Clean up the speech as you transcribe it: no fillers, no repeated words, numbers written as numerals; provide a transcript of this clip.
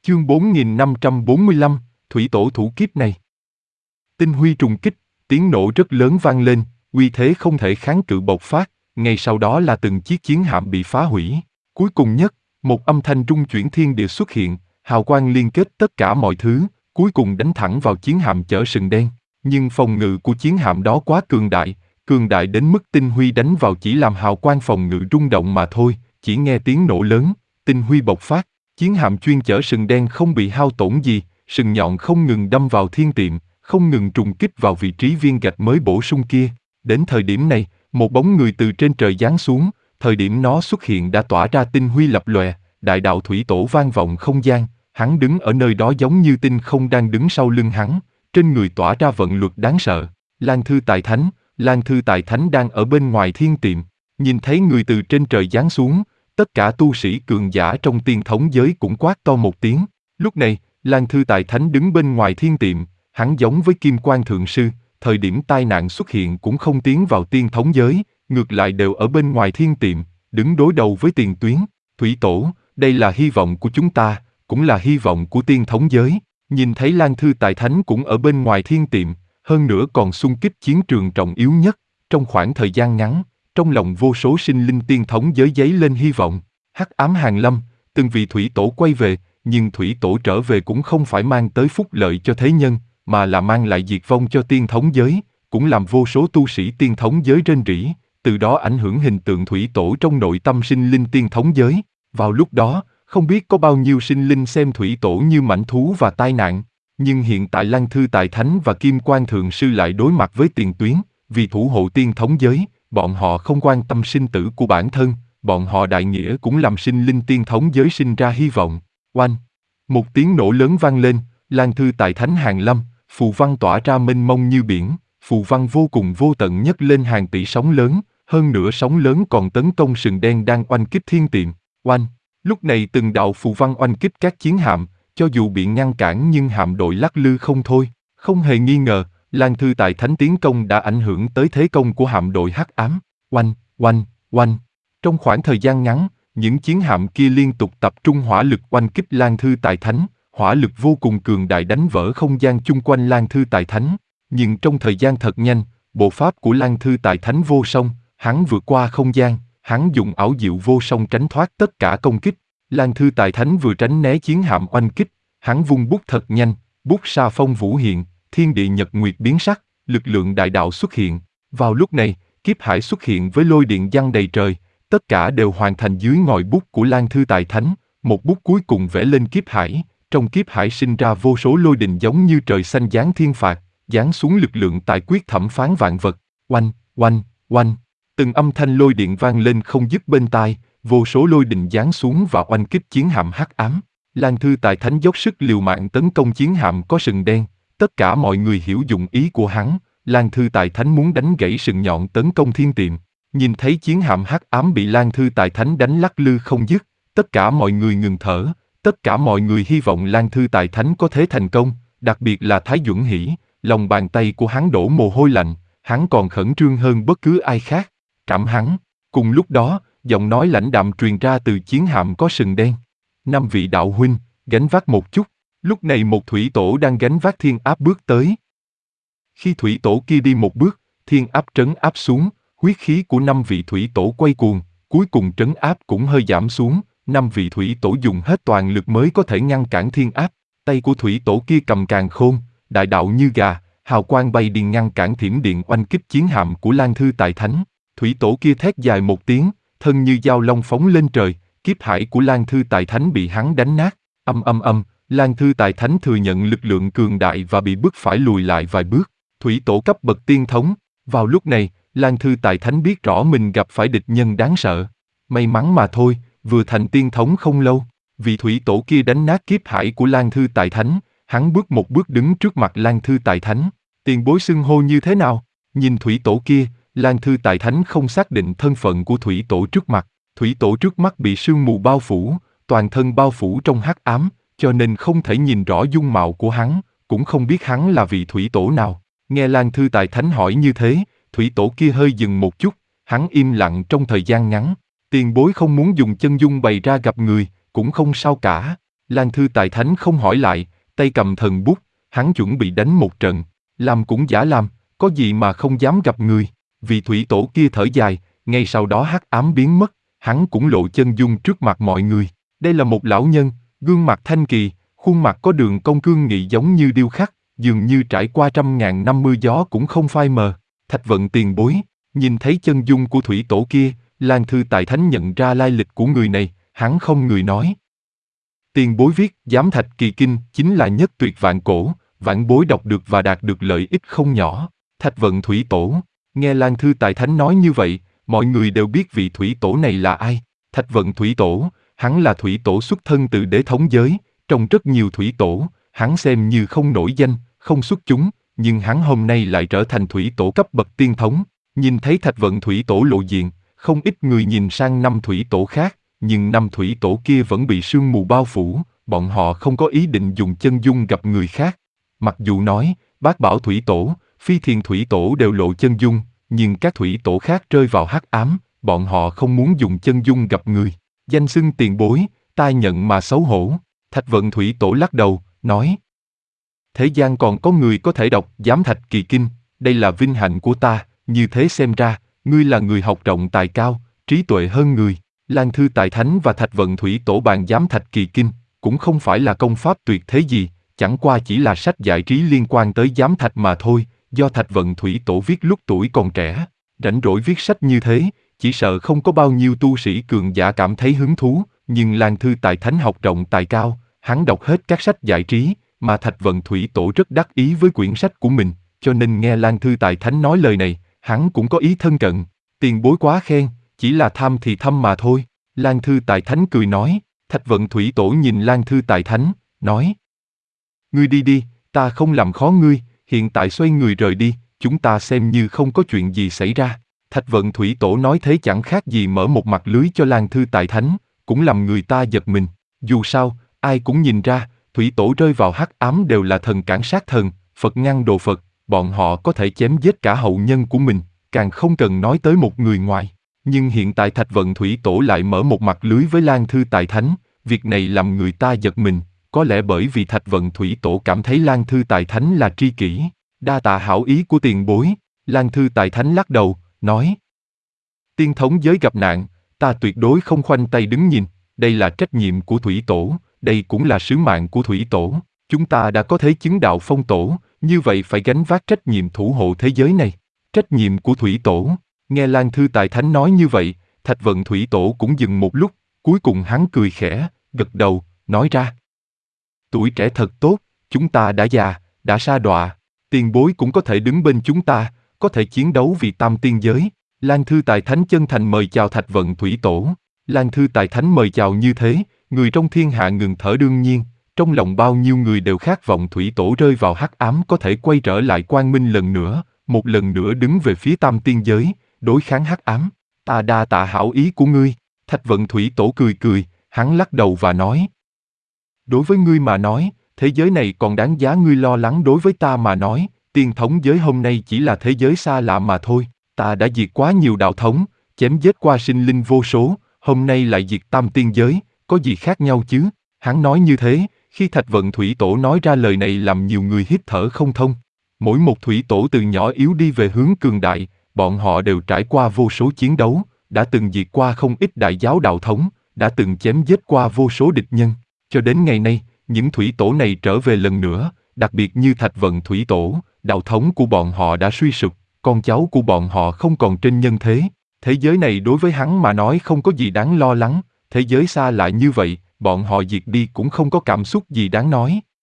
Chương 4545, Thủy tổ thủ kiếp này. Tinh huy trùng kích, tiếng nổ rất lớn vang lên, uy thế không thể kháng cự bộc phát, ngay sau đó là từng chiếc chiến hạm bị phá hủy. Cuối cùng nhất, một âm thanh rung chuyển thiên địa xuất hiện, hào quang liên kết tất cả mọi thứ, cuối cùng đánh thẳng vào chiến hạm chở sừng đen. Nhưng phòng ngự của chiến hạm đó quá cường đại đến mức tinh huy đánh vào chỉ làm hào quang phòng ngự rung động mà thôi, chỉ nghe tiếng nổ lớn, tinh huy bộc phát. Chiến hạm chuyên chở sừng đen không bị hao tổn gì, sừng nhọn không ngừng đâm vào thiên tiệm, không ngừng trùng kích vào vị trí viên gạch mới bổ sung kia. Đến thời điểm này, một bóng người từ trên trời giáng xuống, thời điểm nó xuất hiện đã tỏa ra tinh huy lập lòe, đại đạo thủy tổ vang vọng không gian, hắn đứng ở nơi đó giống như tinh không đang đứng sau lưng hắn, trên người tỏa ra vận luật đáng sợ. Lang Thư Tài Thánh đang ở bên ngoài thiên tiệm, nhìn thấy người từ trên trời giáng xuống. Tất cả tu sĩ cường giả trong tiên thống giới cũng quát to một tiếng. Lúc này, Lang Thư Tài Thánh đứng bên ngoài thiên tiệm, hắn giống với Kim Quan Thượng Sư, thời điểm tai nạn xuất hiện cũng không tiến vào tiên thống giới, ngược lại đều ở bên ngoài thiên tiệm, đứng đối đầu với tiền tuyến. Thủy tổ, đây là hy vọng của chúng ta, cũng là hy vọng của tiên thống giới. Nhìn thấy Lang Thư Tài Thánh cũng ở bên ngoài thiên tiệm, hơn nữa còn xung kích chiến trường trọng yếu nhất, trong khoảng thời gian ngắn. Trong lòng vô số sinh linh tiên thống giới dấy lên hy vọng. Hắc ám hàng lâm, từng vị thủy tổ quay về, nhưng thủy tổ trở về cũng không phải mang tới phúc lợi cho thế nhân, mà là mang lại diệt vong cho tiên thống giới, cũng làm vô số tu sĩ tiên thống giới rên rỉ, từ đó ảnh hưởng hình tượng thủy tổ trong nội tâm sinh linh tiên thống giới. Vào lúc đó, không biết có bao nhiêu sinh linh xem thủy tổ như mãnh thú và tai nạn, nhưng hiện tại Lang Thư Tài Thánh và Kim Quan Thượng Sư lại đối mặt với tiền tuyến, vì thủ hộ tiên thống giới. Bọn họ không quan tâm sinh tử của bản thân, bọn họ đại nghĩa cũng làm sinh linh tiên thống giới sinh ra hy vọng. Oanh! Một tiếng nổ lớn vang lên, Lang Thư Tài Thánh hàng lâm, phù văn tỏa ra mênh mông như biển, phù văn vô cùng vô tận nhấc lên hàng tỷ sóng lớn, hơn nữa sóng lớn còn tấn công sừng đen đang oanh kích thiên tiệm. Oanh! Lúc này từng đạo phù văn oanh kích các chiến hạm, cho dù bị ngăn cản nhưng hạm đội lắc lư không thôi. Không hề nghi ngờ, Lang Thư Tài Thánh tiến công đã ảnh hưởng tới thế công của hạm đội hắc ám. Oanh, oanh, oanh. Trong khoảng thời gian ngắn, những chiến hạm kia liên tục tập trung hỏa lực oanh kích Lang Thư Tài Thánh, hỏa lực vô cùng cường đại đánh vỡ không gian chung quanh Lang Thư Tài Thánh. Nhưng trong thời gian thật nhanh, bộ pháp của Lang Thư Tài Thánh vô song, hắn vượt qua không gian, hắn dùng ảo diệu vô song tránh thoát tất cả công kích. Lang Thư Tài Thánh vừa tránh né chiến hạm oanh kích, hắn vung bút thật nhanh, bút sa phong vũ hiện. Thiên địa nhật nguyệt biến sắc, lực lượng đại đạo xuất hiện. Vào lúc này, kiếp hải xuất hiện với lôi điện giăng đầy trời, tất cả đều hoàn thành dưới ngòi bút của Lang Thư Tài Thánh. Một bút cuối cùng vẽ lên kiếp hải, trong kiếp hải sinh ra vô số lôi đình giống như trời xanh giáng thiên phạt, giáng xuống lực lượng tài quyết thẩm phán vạn vật. Oanh, oanh, oanh. Từng âm thanh lôi điện vang lên không dứt bên tai, vô số lôi đình giáng xuống và oanh kích chiến hạm hắc ám. Lang Thư Tài Thánh dốc sức liều mạng tấn công chiến hạm có sừng đen. Tất cả mọi người hiểu dụng ý của hắn, Lang Thư Tài Thánh muốn đánh gãy sừng nhọn tấn công thiên tiệm. Nhìn thấy chiến hạm hắc ám bị Lang Thư Tài Thánh đánh lắc lư không dứt, tất cả mọi người ngừng thở, tất cả mọi người hy vọng Lang Thư Tài Thánh có thể thành công, đặc biệt là Thái Duẩn Hỷ, lòng bàn tay của hắn đổ mồ hôi lạnh, hắn còn khẩn trương hơn bất cứ ai khác. Cảm hắn. Cùng lúc đó, giọng nói lãnh đạm truyền ra từ chiến hạm có sừng đen. 5 vị đạo huynh, gánh vác một chút. Lúc này một thủy tổ đang gánh vác thiên áp bước tới. Khi thủy tổ kia đi một bước, thiên áp trấn áp xuống, huyết khí của 5 vị thủy tổ quay cuồng, cuối cùng trấn áp cũng hơi giảm xuống, 5 vị thủy tổ dùng hết toàn lực mới có thể ngăn cản thiên áp. Tay của thủy tổ kia cầm càn khôn, đại đạo như gà, hào quang bay điên ngăn cản thiểm điện oanh kích chiến hạm của Lang Thư Tài Thánh. Thủy tổ kia thét dài một tiếng, thân như dao long phóng lên trời, kiếp hải của Lang Thư Tài Thánh bị hắn đánh nát. Âm âm âm. Lang Thư Tài Thánh thừa nhận lực lượng cường đại và bị bức phải lùi lại vài bước. Thủy tổ cấp bậc tiên thống. Vào lúc này, Lang Thư Tài Thánh biết rõ mình gặp phải địch nhân đáng sợ. May mắn mà thôi, vừa thành tiên thống không lâu. Vị thủy tổ kia đánh nát kiếp hải của Lang Thư Tài Thánh, hắn bước một bước đứng trước mặt Lang Thư Tài Thánh. Tiền bối xưng hô như thế nào? Nhìn thủy tổ kia, Lang Thư Tài Thánh không xác định thân phận của thủy tổ trước mặt. Thủy tổ trước mắt bị sương mù bao phủ, toàn thân bao phủ trong hắc ám, cho nên không thể nhìn rõ dung mạo của hắn, cũng không biết hắn là vị thủy tổ nào. Nghe Lang Thư Tài Thánh hỏi như thế, thủy tổ kia hơi dừng một chút, hắn im lặng trong thời gian ngắn. Tiền bối không muốn dùng chân dung bày ra gặp người, cũng không sao cả. Lan Thư Tài Thánh không hỏi lại, tay cầm thần bút, hắn chuẩn bị đánh một trận. Làm cũng giả làm, có gì mà không dám gặp người. Vị thủy tổ kia thở dài, ngay sau đó hắc ám biến mất, hắn cũng lộ chân dung trước mặt mọi người. Đây là một lão nhân, gương mặt thanh kỳ, khuôn mặt có đường cong cương nghị giống như điêu khắc, dường như trải qua 100.000 năm mưa gió cũng không phai mờ. Thạch Vận tiền bối, nhìn thấy chân dung của thủy tổ kia, Lan Thư Tài Thánh nhận ra lai lịch của người này, hắn không người nói. Tiền bối viết, Giám Thạch Kỳ Kinh chính là nhất tuyệt vạn cổ, vạn bối đọc được và đạt được lợi ích không nhỏ. Thạch Vận thủy tổ, nghe Lan Thư Tài Thánh nói như vậy, mọi người đều biết vị thủy tổ này là ai. Thạch Vận thủy tổ, hắn là thủy tổ xuất thân từ đế thống giới, trong rất nhiều thủy tổ, hắn xem như không nổi danh, không xuất chúng, nhưng hắn hôm nay lại trở thành thủy tổ cấp bậc tiên thống. Nhìn thấy Thạch Vận thủy tổ lộ diện, không ít người nhìn sang năm thủy tổ khác, nhưng năm thủy tổ kia vẫn bị sương mù bao phủ, bọn họ không có ý định dùng chân dung gặp người khác. Mặc dù nói, Bát Bảo thủy tổ, Phi Thiền thủy tổ đều lộ chân dung, nhưng các thủy tổ khác rơi vào hắc ám, bọn họ không muốn dùng chân dung gặp người. Danh xưng tiền bối, tai nhận mà xấu hổ. Thạch Vận thủy tổ lắc đầu, nói: thế gian còn có người có thể đọc Giám Thạch Kỳ Kinh, đây là vinh hạnh của ta, như thế xem ra, ngươi là người học rộng tài cao, trí tuệ hơn người. Lan Thư Tài Thánh và Thạch Vận thủy tổ bàn Giám Thạch Kỳ Kinh, cũng không phải là công pháp tuyệt thế gì, chẳng qua chỉ là sách giải trí liên quan tới giám thạch mà thôi, do Thạch Vận thủy tổ viết lúc tuổi còn trẻ. Rảnh rỗi viết sách như thế, chỉ sợ không có bao nhiêu tu sĩ cường giả cảm thấy hứng thú, nhưng Lan Thư Tài Thánh học rộng tài cao, hắn đọc hết các sách giải trí, mà Thạch Vận thủy tổ rất đắc ý với quyển sách của mình, cho nên nghe Lan Thư Tài Thánh nói lời này, hắn cũng có ý thân cận. Tiền bối quá khen, chỉ là tham thì thâm mà thôi. Lan Thư Tài Thánh cười nói. Thạch Vận thủy tổ nhìn Lan Thư Tài Thánh, nói: ngươi đi đi, ta không làm khó ngươi, hiện tại xoay người rời đi, chúng ta xem như không có chuyện gì xảy ra. Thạch Vận thủy tổ nói thế chẳng khác gì mở một mặt lưới cho Lan Thư Tài Thánh, cũng làm người ta giật mình. Dù sao, ai cũng nhìn ra, thủy tổ rơi vào hắc ám đều là thần cản sát thần, Phật ngăn đồ Phật, bọn họ có thể chém giết cả hậu nhân của mình, càng không cần nói tới một người ngoài. Nhưng hiện tại Thạch Vận thủy tổ lại mở một mặt lưới với Lan Thư Tài Thánh, việc này làm người ta giật mình, có lẽ bởi vì Thạch Vận thủy tổ cảm thấy Lan Thư Tài Thánh là tri kỷ. Đa tạ hảo ý của tiền bối. Lan Thư Tài Thánh lắc đầu, nói: tiên thống giới gặp nạn, ta tuyệt đối không khoanh tay đứng nhìn, đây là trách nhiệm của thủy tổ, đây cũng là sứ mạng của thủy tổ. Chúng ta đã có thế chứng đạo phong tổ, như vậy phải gánh vác trách nhiệm thủ hộ thế giới này. Trách nhiệm của thủy tổ. Nghe Lan Thư Tài Thánh nói như vậy, Thạch Vận thủy tổ cũng dừng một lúc, cuối cùng hắn cười khẽ, gật đầu, nói ra: tuổi trẻ thật tốt, chúng ta đã già, đã sa đọa, tiền bối cũng có thể đứng bên chúng ta, có thể chiến đấu vì tam tiên giới. Lan Thư Tài Thánh chân thành mời chào Thạch Vận thủy tổ. Lan Thư Tài Thánh mời chào như thế, người trong thiên hạ ngừng thở đương nhiên, trong lòng bao nhiêu người đều khát vọng thủy tổ rơi vào hắc ám có thể quay trở lại quang minh lần nữa, một lần nữa đứng về phía tam tiên giới, đối kháng hắc ám. Ta đa tạ hảo ý của ngươi. Thạch Vận thủy tổ cười cười, hắn lắc đầu và nói: đối với ngươi mà nói, thế giới này còn đáng giá ngươi lo lắng, đối với ta mà nói, tiên thống giới hôm nay chỉ là thế giới xa lạ mà thôi. Ta đã diệt quá nhiều đạo thống, chém giết qua sinh linh vô số, hôm nay lại diệt tam tiên giới, có gì khác nhau chứ? Hắn nói như thế, khi Thạch Vận thủy tổ nói ra lời này làm nhiều người hít thở không thông. Mỗi một thủy tổ từ nhỏ yếu đi về hướng cường đại, bọn họ đều trải qua vô số chiến đấu, đã từng diệt qua không ít đại giáo đạo thống, đã từng chém giết qua vô số địch nhân. Cho đến ngày nay, những thủy tổ này trở về lần nữa, đặc biệt như Thạch Vận thủy tổ, đạo thống của bọn họ đã suy sụp, con cháu của bọn họ không còn trên nhân thế. Thế giới này đối với hắn mà nói không có gì đáng lo lắng, thế giới xa lạ như vậy, bọn họ diệt đi cũng không có cảm xúc gì đáng nói.